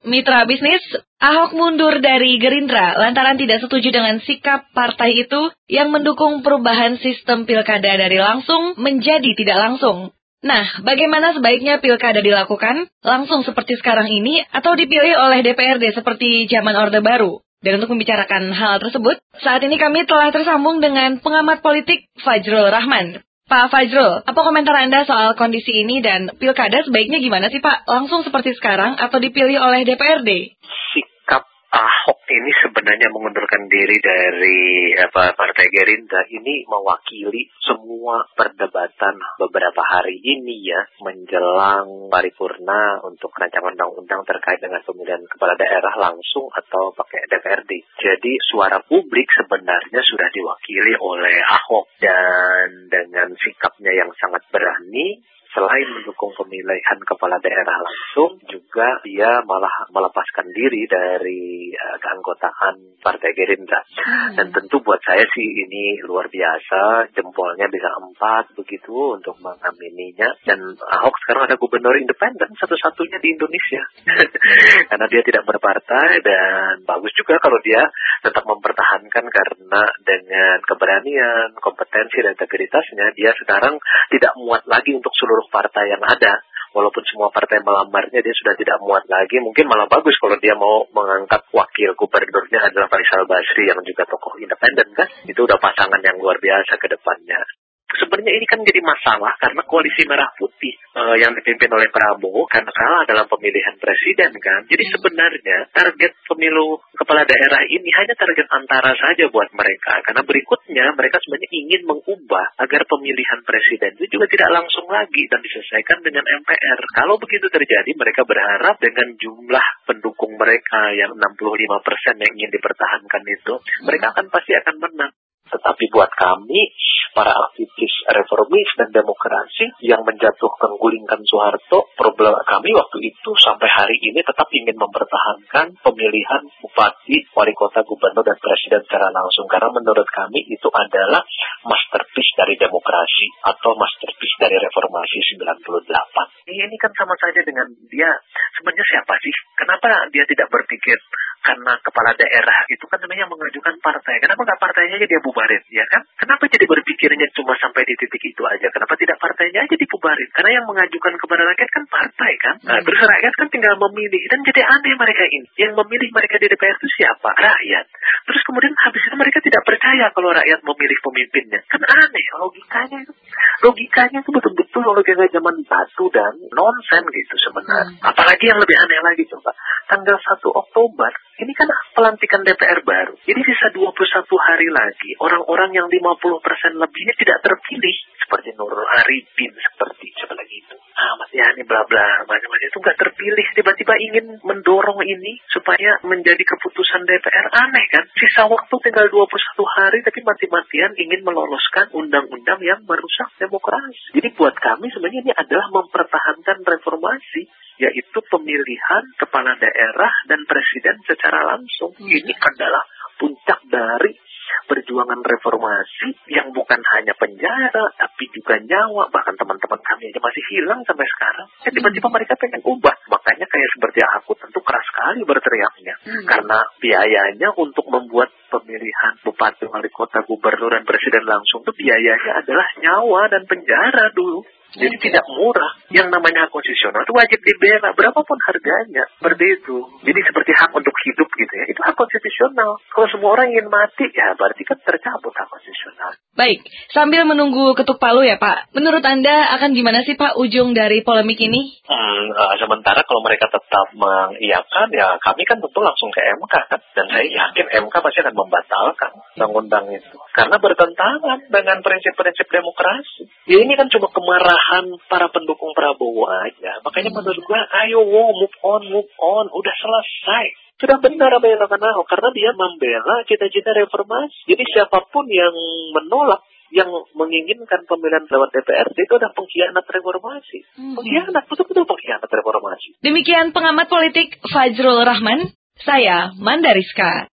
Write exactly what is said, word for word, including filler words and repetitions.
Mitra bisnis, Ahok mundur dari Gerindra lantaran tidak setuju dengan sikap partai itu yang mendukung perubahan sistem pilkada dari langsung menjadi tidak langsung. Nah, bagaimana sebaiknya pilkada dilakukan? Langsung seperti sekarang ini atau dipilih oleh D P R D seperti zaman Orde Baru? Dan untuk membicarakan hal tersebut, saat ini kami telah tersambung dengan pengamat politik Fajrul Rahman. Pak Fajrul, apa komentar Anda soal kondisi ini dan pilkada sebaiknya gimana sih Pak? Langsung seperti sekarang atau dipilih oleh D P R D? Sikap Ahok ini sebenarnya mengundurkan diri dari apa, Partai Gerindra ini mewakili semua perdebatan beberapa hari ini ya menjelang paripurna untuk rancangan undang-undang terkait dengan pemilihan kepala daerah langsung atau pakai D P R D. Jadi suara publik sebenarnya sudah diwakili oleh Ahok dan dengan sikapnya yang sangat berani, selain mendukung pemilihan kepala daerah langsung, juga dia malah melepaskan diri dari uh, keanggotaan Partai Gerindra. Hmm. Dan tentu buat saya sih ini luar biasa, jempolnya bisa empat begitu untuk mengamininya. Dan Ahok sekarang ada gubernur independen satu-satunya di Indonesia. Karena dia tidak berpartai dan bagus juga kalau dia tetap mempertahankan karena dengan keberanian, kompetensi dan integritasnya dia sekarang tidak muat lagi untuk seluruh partai yang ada. Walaupun semua partai melamarnya, dia sudah tidak muat lagi. Mungkin malah bagus kalau dia mau mengangkat wakil gubernurnya adalah Faisal Basri yang juga tokoh independen kan. Itu udah pasangan yang luar biasa ke depannya. Sebenarnya ini kan jadi masalah karena koalisi merah putih uh, yang dipimpin oleh Prabowo karena kalah dalam pemilihan presiden kan. Jadi sebenarnya target pemilu kepala daerah ini hanya target antara saja buat mereka. Karena berikutnya mereka sebenarnya ingin mengubah agar pemilihan presiden itu juga tidak langsung lagi dan diselesaikan dengan M P R. Kalau begitu terjadi, mereka berharap dengan jumlah pendukung mereka yang enam puluh lima persen yang ingin dipertahankan itu, mereka akan pasti akan menang. Tetapi buat kami, para aktivis reformis dan demokrasi yang menjatuhkan gulingkan Soeharto, problem kami waktu itu sampai hari ini tetap ingin mempertahankan pemilihan bupati, wali kota, gubernur, dan presiden secara langsung. Karena menurut kami itu adalah masterpiece dari demokrasi atau masterpiece dari reformasi sembilan puluh delapan. Ini kan sama saja dengan dia, sebenarnya siapa sih? Kenapa dia tidak berpikir karena kepala daerah itu kan namanya mengajukan partai. Kenapa nggak partainya aja dia bubarin, ya kan? Kenapa jadi berpikirnya cuma sampai di titik itu aja? Kenapa tidak partainya aja dibubarin? Karena yang mengajukan kepada rakyat kan partai kan? Nah, terus rakyat kan tinggal memilih. Dan jadi aneh mereka ini. Yang memilih mereka di D P R itu siapa? Rakyat. Terus kemudian habis itu mereka tidak percaya kalau rakyat memilih pemimpinnya. Kan aneh logikanya itu. Logikanya itu betul-betul logika zaman batu dan nonsen gitu sebenarnya. Hmm. Apalagi yang lebih aneh lagi coba. Tanggal satu Oktober, ini kan pelantikan D P R baru. Jadi sisa dua puluh satu hari lagi, orang-orang yang lima puluh persen lebihnya tidak terpilih. Seperti Nurul Arifin, seperti siapa lagi itu. Ah, Mas Yani, bla bla, macam-macam itu nggak terpilih. Tiba-tiba ingin mendorong ini supaya menjadi keputusan D P R. Aneh kan? Sisa waktu tinggal dua puluh satu hari, tapi mati-matian ingin meloloskan undang-undang yang merusak demokrasi. Jadi buat kami sebenarnya ini adalah mempertahankan reformasi, yaitu pemilihan kepala daerah dan presiden secara langsung. Hmm. Ini adalah puncak dari perjuangan reformasi yang bukan hanya penjara, tapi juga nyawa. Bahkan teman-teman kami aja masih hilang sampai sekarang. Ya, tiba-tiba mereka pengen ubah. Makanya kayak seperti aku tentu keras sekali berteriaknya. Hmm. Karena biayanya untuk membuat pemilihan bupati, wali kota, gubernur, dan presiden langsung itu biayanya adalah nyawa dan penjara dulu. Jadi tidak murah. Yang namanya hak konstitusional itu wajib dibela berapapun harganya. Seperti itu. Jadi seperti hak untuk hidup gitu ya. Itu hak konstitusional. Kalau semua orang ingin mati, ya berarti kan tercabut hak konstitusional. Baik, sambil menunggu ketuk palu ya Pak. Menurut Anda akan gimana sih Pak ujung dari polemik ini? Hmm, uh, sementara kalau mereka tetap mengiyakan, ya kami kan tentu langsung ke M K kan. Dan saya yakin M K pasti akan membatalkan undang-undang itu. Karena bertentangan dengan prinsip-prinsip demokrasi. Ya ini kan cuma kemarahan para pendukung Prabowo aja. Makanya menurut gue, ayo wow, move on, move on. Udah selesai. Sudah benar apa yang dilakukan Ahok. Karena dia membela cita-cita reformasi. Jadi siapapun yang menolak, yang menginginkan pemilihan lewat D P R D itu adalah pengkhianat reformasi. Hmm. Pengkhianat, betul-betul pengkhianat reformasi. Demikian pengamat politik Fajrul Rahman. Saya Mandariska.